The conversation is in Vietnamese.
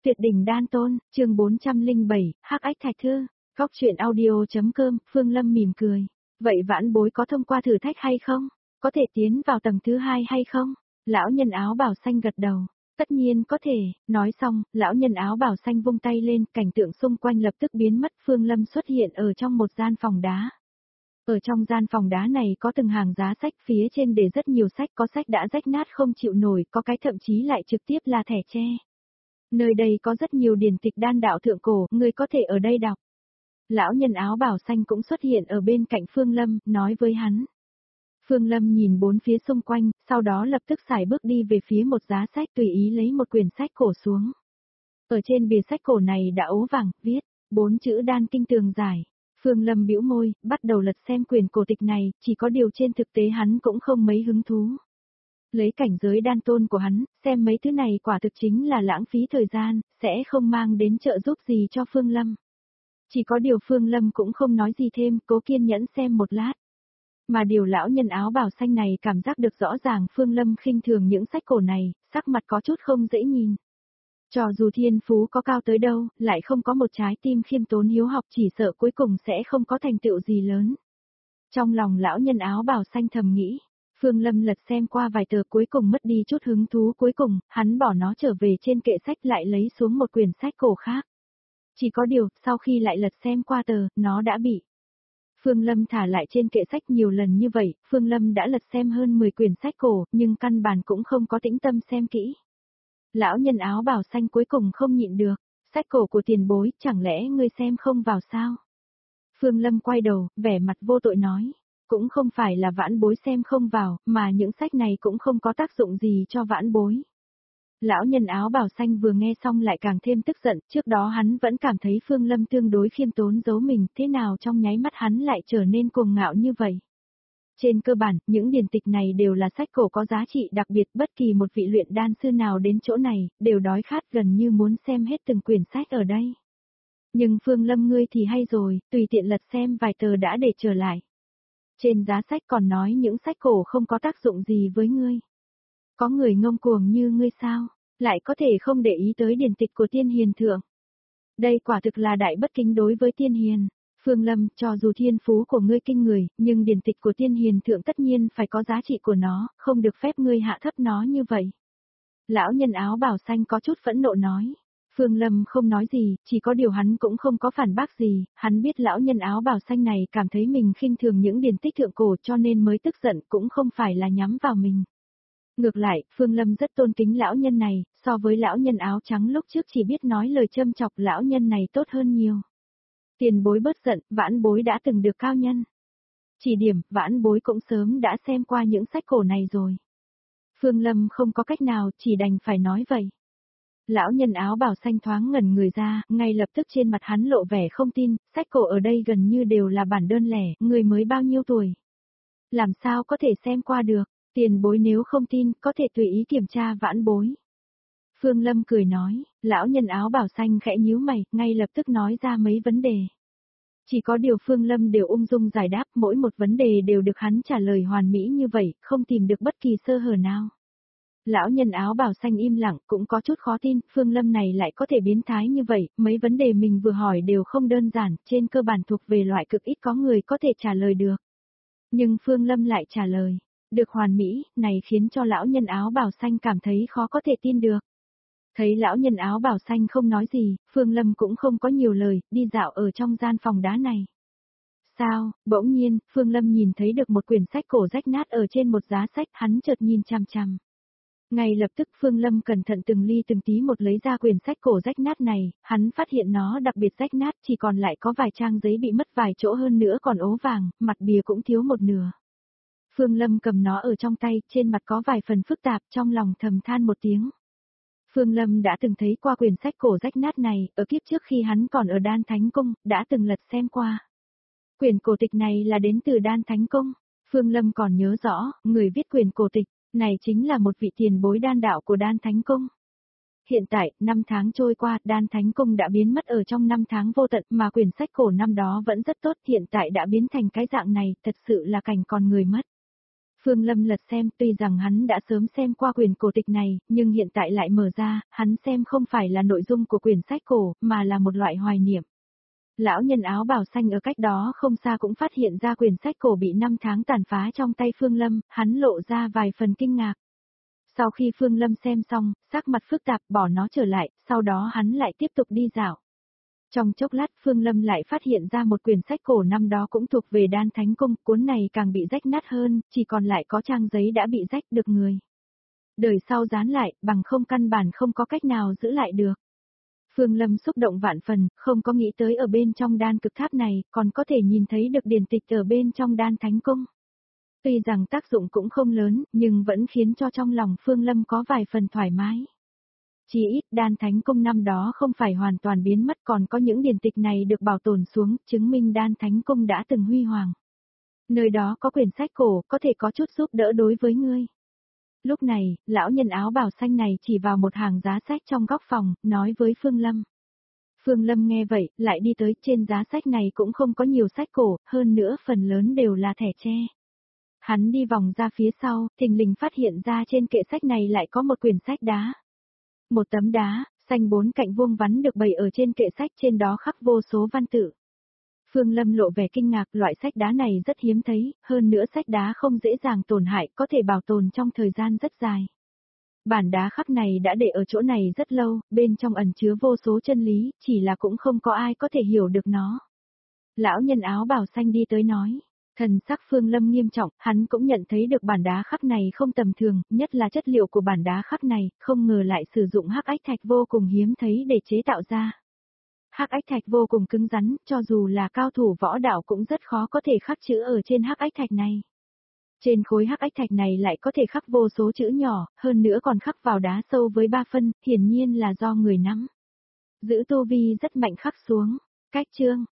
Tuyệt đỉnh đan tôn, chương 407, Hắc Ách Thạch Thư, góc truyện audio.com, Phương Lâm mỉm cười. Vậy vãn bối có thông qua thử thách hay không? Có thể tiến vào tầng thứ 2 hay không? Lão nhân áo bào xanh gật đầu. Tất nhiên có thể, nói xong, lão nhân áo bào xanh vung tay lên, cảnh tượng xung quanh lập tức biến mất. Phương Lâm xuất hiện ở trong một gian phòng đá. Ở trong gian phòng đá này có từng hàng giá sách, phía trên để rất nhiều sách, có sách đã rách nát không chịu nổi, có cái thậm chí lại trực tiếp là thẻ tre. Nơi đây có rất nhiều điển tịch đan đạo thượng cổ, ngươi có thể ở đây đọc. Lão nhân áo bào xanh cũng xuất hiện ở bên cạnh Phương Lâm, nói với hắn. Phương Lâm nhìn bốn phía xung quanh, sau đó lập tức sải bước đi về phía một giá sách, tùy ý lấy một quyển sách cổ xuống. Ở trên bìa sách cổ này đã ố vàng, viết 4 chữ đan kinh tường giải. Phương Lâm bĩu môi, bắt đầu lật xem quyển cổ tịch này, chỉ có điều trên thực tế hắn cũng không mấy hứng thú. Lấy cảnh giới đan tôn của hắn, xem mấy thứ này quả thực chính là lãng phí thời gian, sẽ không mang đến trợ giúp gì cho Phương Lâm. Chỉ có điều Phương Lâm cũng không nói gì thêm, cố kiên nhẫn xem một lát. Mà điều lão nhân áo bào xanh này cảm giác được rõ ràng Phương Lâm khinh thường những sách cổ này, sắc mặt có chút không dễ nhìn. Cho dù thiên phú có cao tới đâu, lại không có một trái tim khiêm tốn hiếu học, chỉ sợ cuối cùng sẽ không có thành tựu gì lớn. Trong lòng lão nhân áo bào xanh thầm nghĩ. Phương Lâm lật xem qua vài tờ cuối cùng mất đi chút hứng thú, cuối cùng, hắn bỏ nó trở về trên kệ sách, lại lấy xuống một quyển sách cổ khác. Chỉ có điều, sau khi lại lật xem qua tờ, nó đã bị. Phương Lâm thả lại trên kệ sách nhiều lần như vậy, Phương Lâm đã lật xem hơn 10 quyển sách cổ, nhưng căn bản cũng không có tĩnh tâm xem kỹ. Lão nhân áo bào xanh cuối cùng không nhịn được, sách cổ của tiền bối, chẳng lẽ ngươi xem không vào sao? Phương Lâm quay đầu, vẻ mặt vô tội nói. Cũng không phải là vãn bối xem không vào, mà những sách này cũng không có tác dụng gì cho vãn bối. Lão nhân áo bào xanh vừa nghe xong lại càng thêm tức giận, trước đó hắn vẫn cảm thấy Phương Lâm tương đối khiêm tốn giấu mình, thế nào trong nháy mắt hắn lại trở nên cuồng ngạo như vậy. Trên cơ bản, những điển tịch này đều là sách cổ có giá trị đặc biệt, bất kỳ một vị luyện đan sư nào đến chỗ này, đều đói khát gần như muốn xem hết từng quyển sách ở đây. Nhưng Phương Lâm ngươi thì hay rồi, tùy tiện lật xem vài tờ đã để trở lại. Trên giá sách còn nói những sách cổ không có tác dụng gì với ngươi. Có người ngông cuồng như ngươi sao, lại có thể không để ý tới điển tịch của tiên hiền thượng. Đây quả thực là đại bất kính đối với tiên hiền. Phương Lâm, cho dù thiên phú của ngươi kinh người, nhưng điển tịch của tiên hiền thượng tất nhiên phải có giá trị của nó, không được phép ngươi hạ thấp nó như vậy. Lão nhân áo bào xanh có chút phẫn nộ nói. Phương Lâm không nói gì, chỉ có điều hắn cũng không có phản bác gì, hắn biết lão nhân áo bào xanh này cảm thấy mình khinh thường những điển tích thượng cổ cho nên mới tức giận, cũng không phải là nhắm vào mình. Ngược lại, Phương Lâm rất tôn kính lão nhân này, so với lão nhân áo trắng lúc trước chỉ biết nói lời châm chọc, lão nhân này tốt hơn nhiều. Tiền bối bớt giận, vãn bối đã từng được cao nhân chỉ điểm, vãn bối cũng sớm đã xem qua những sách cổ này rồi. Phương Lâm không có cách nào, chỉ đành phải nói vậy. Lão nhân áo bào xanh thoáng ngẩn người ra, ngay lập tức trên mặt hắn lộ vẻ không tin, sách cổ ở đây gần như đều là bản đơn lẻ, người mới bao nhiêu tuổi? Làm sao có thể xem qua được, tiền bối nếu không tin, có thể tùy ý kiểm tra vãn bối. Phương Lâm cười nói, lão nhân áo bào xanh khẽ nhíu mày, ngay lập tức nói ra mấy vấn đề. Chỉ có điều Phương Lâm đều ung dung giải đáp, mỗi một vấn đề đều được hắn trả lời hoàn mỹ như vậy, không tìm được bất kỳ sơ hở nào. Lão nhân áo bào xanh im lặng, cũng có chút khó tin, Phương Lâm này lại có thể biến thái như vậy, mấy vấn đề mình vừa hỏi đều không đơn giản, trên cơ bản thuộc về loại cực ít có người có thể trả lời được. Nhưng Phương Lâm lại trả lời, được hoàn mỹ, này khiến cho lão nhân áo bào xanh cảm thấy khó có thể tin được. Thấy lão nhân áo bào xanh không nói gì, Phương Lâm cũng không có nhiều lời, đi dạo ở trong gian phòng đá này. Sao, bỗng nhiên, Phương Lâm nhìn thấy được một quyển sách cổ rách nát ở trên một giá sách, hắn chợt nhìn chằm chằm. Ngay lập tức Phương Lâm cẩn thận từng ly từng tí một lấy ra quyển sách cổ rách nát này, hắn phát hiện nó đặc biệt rách nát, chỉ còn lại có vài trang giấy bị mất vài chỗ, hơn nữa còn ố vàng, mặt bìa cũng thiếu một nửa. Phương Lâm cầm nó ở trong tay, trên mặt có vài phần phức tạp, trong lòng thầm than một tiếng. Phương Lâm đã từng thấy qua quyển sách cổ rách nát này, ở kiếp trước khi hắn còn ở Đan Thánh Cung, đã từng lật xem qua. Quyển cổ tịch này là đến từ Đan Thánh Cung. Phương Lâm còn nhớ rõ, người viết quyển cổ tịch này chính là một vị tiền bối đan đạo của Đan Thánh Cung. Hiện tại, 5 tháng trôi qua, Đan Thánh Cung đã biến mất ở trong 5 tháng vô tận, mà quyển sách cổ năm đó vẫn rất tốt, hiện tại đã biến thành cái dạng này, thật sự là cảnh còn người mất. Phương Lâm lật xem, tuy rằng hắn đã sớm xem qua quyển cổ tịch này, nhưng hiện tại lại mở ra, hắn xem không phải là nội dung của quyển sách cổ, mà là một loại hoài niệm. Lão nhân áo bào xanh ở cách đó không xa cũng phát hiện ra quyển sách cổ bị 5 tháng tàn phá trong tay Phương Lâm, hắn lộ ra vài phần kinh ngạc. Sau khi Phương Lâm xem xong, sắc mặt phức tạp bỏ nó trở lại, sau đó hắn lại tiếp tục đi dạo. Trong chốc lát Phương Lâm lại phát hiện ra một quyển sách cổ năm đó cũng thuộc về Đan Thánh Cung, cuốn này càng bị rách nát hơn, chỉ còn lại có trang giấy đã bị rách được người. Đời sau dán lại, bằng không căn bản không có cách nào giữ lại được. Phương Lâm xúc động vạn phần, không có nghĩ tới ở bên trong đan cực tháp này, còn có thể nhìn thấy được điển tịch ở bên trong Đan Thánh Cung. Tuy rằng tác dụng cũng không lớn, nhưng vẫn khiến cho trong lòng Phương Lâm có vài phần thoải mái. Chỉ ít Đan Thánh Cung năm đó không phải hoàn toàn biến mất, còn có những điển tịch này được bảo tồn xuống, chứng minh Đan Thánh Cung đã từng huy hoàng. Nơi đó có quyển sách cổ, có thể có chút giúp đỡ đối với ngươi. Lúc này, lão nhân áo bào xanh này chỉ vào một hàng giá sách trong góc phòng, nói với Phương Lâm. Phương Lâm nghe vậy, lại đi tới, trên giá sách này cũng không có nhiều sách cổ, hơn nữa phần lớn đều là thẻ tre. Hắn đi vòng ra phía sau, thình lình phát hiện ra trên kệ sách này lại có một quyển sách đá. Một tấm đá, xanh 4 cạnh vuông vắn được bày ở trên kệ sách, trên đó khắc vô số văn tự. Phương Lâm lộ vẻ kinh ngạc, loại sách đá này rất hiếm thấy, hơn nữa sách đá không dễ dàng tổn hại, có thể bảo tồn trong thời gian rất dài. Bản đá khắc này đã để ở chỗ này rất lâu, bên trong ẩn chứa vô số chân lý, chỉ là cũng không có ai có thể hiểu được nó. Lão nhân áo bào xanh đi tới nói. Thần sắc Phương Lâm nghiêm trọng, hắn cũng nhận thấy được bản đá khắc này không tầm thường, nhất là chất liệu của bản đá khắc này, không ngờ lại sử dụng hắc ách thạch vô cùng hiếm thấy để chế tạo ra. Hắc ách thạch vô cùng cứng rắn, cho dù là cao thủ võ đạo cũng rất khó có thể khắc chữ ở trên hắc ách thạch này. Trên khối hắc ách thạch này lại có thể khắc vô số chữ nhỏ, hơn nữa còn khắc vào đá sâu với 3 phân, hiển nhiên là do người nắm giữ tu vi rất mạnh khắc xuống. Cách chương